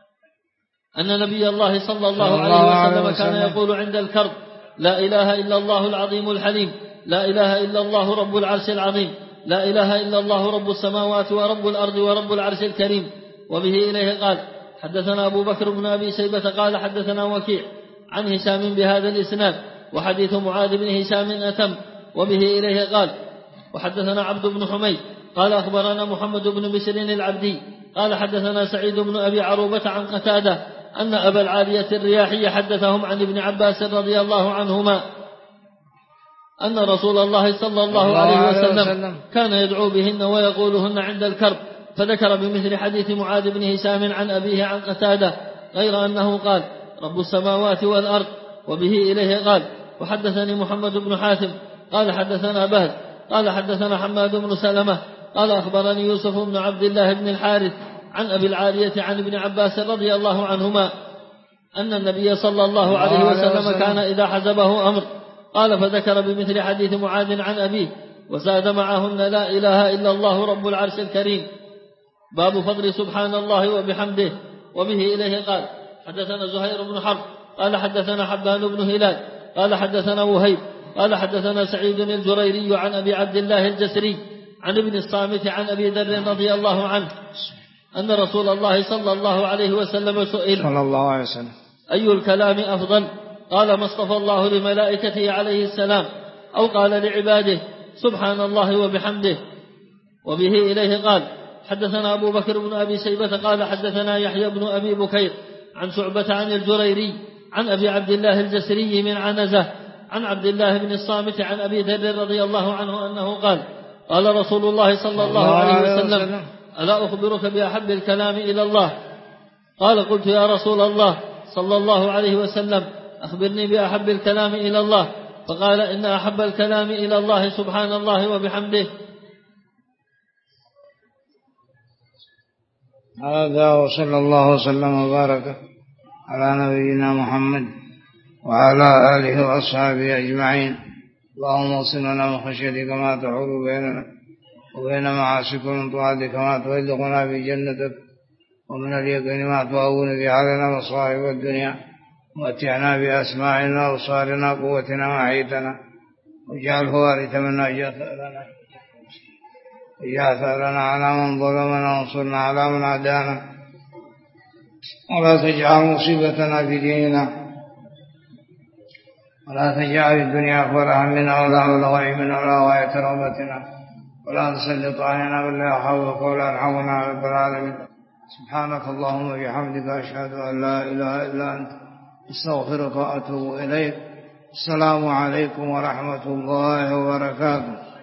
أن نبي الله صلى الله عليه وسلم كان يقول عند الكرب لا إله إلا الله العظيم الحليم، لا إله إلا الله رب العرش العظيم، لا إله إلا الله رب السماوات ورب الأرض ورب العرش الكريم. وبه إليه قال حدثنا أبو بكر بن أبي شيبة قال حدثنا وكيع عن هشام بهذا الإسناد، وحديث معاذ بن هشام أتم. وبه إليه قال وحدثنا عبد بن حميد قال أخبرنا محمد بن بشر العبدي قال حدثنا سعيد بن أبي عروبة عن قتادة أن أبا العالية الرياحي حدثهم عن ابن عباس رضي الله عنهما أن رسول الله صلى الله عليه وسلم كان يدعو بهن ويقولهن عند الكرب، فذكر بمثل حديث معاذ بن هشام عن أبيه عن قتادة غير أنه قال رب السماوات والأرض. وبه إليه قال وحدثني محمد بن حاتم قال حدثنا بهز قال حدثنا حماد بن سلمة قال أخبرني يوسف بن عبد الله بن الحارث عن أبي العالية عن ابن عباس رضي الله عنهما أن النبي صلى الله عليه وسلم كان إذا حزبه أمر قال فذكر بمثل حديث معاذ عن أبيه وزاد معهن لا إله إلا الله رب العرش الكريم. باب فضل سبحان الله وبحمده. وبه إليه قال حدثنا زهير بن حرب قال حدثنا حبان بن هلال قال حدثنا وهيب قال حدثنا سعيد الجريري عن أبي عبد الله الجسري عن ابن الصامت عن أبي ذر رضي الله عنه أن رسول الله صلى الله عليه وسلم سئل أي الكلام أفضل؟ قال ما اصطفى الله لملائكته عليه السلام أو قال لعباده سبحان الله وبحمده. وبه إليه قال حدثنا أبو بكر بن أبي شيبة قال حدثنا يحيى بن أبي بكير عن شعبة عن الجريري عن أبي عبد الله الجسري من عنزة عن عبد الله بن الصامت عن أبي ذر رضي الله عنه أنه قال قال رسول الله صلى الله عليه وسلم ألا أخبرك بأحب الكلام إلى الله؟ قال قلت يا رسول الله صلى الله عليه وسلم أخبرني بأحب الكلام إلى الله. فقال إن أحب الكلام إلى الله سبحان الله وبحمده. هذا وصلى الله وسلم وبارك على نبينا محمد وعلى آله وأصحابه أجمعين. اللهم اغفر لنا من خشيتك ما تحول بيننا وبين معاصيك ومن طاعتك ما تبلغنا بجنتك ومن اليقين ما تهون به علينا مصائب الدنيا ومتعنا بأسماعنا وأبصارنا قوتنا ما أحييتنا واجعله وارث منا اجعل ثأرنا على من ظلمنا وانصرنا على من عادانا ولا تجعل مصيبتنا في ديننا ولا تجعل الدنيا أكبر همنا ولا مبلغ علمنا ولا غاية رغبتنا ولا تسلط علينا من لا يخافك ولا يرحمنا رب العالمين. سبحانك اللهم وبحمدك أشهد أن لا إله إلا أنت أستغفرك وأتوب إليك. السلام عليكم ورحمة الله وبركاته.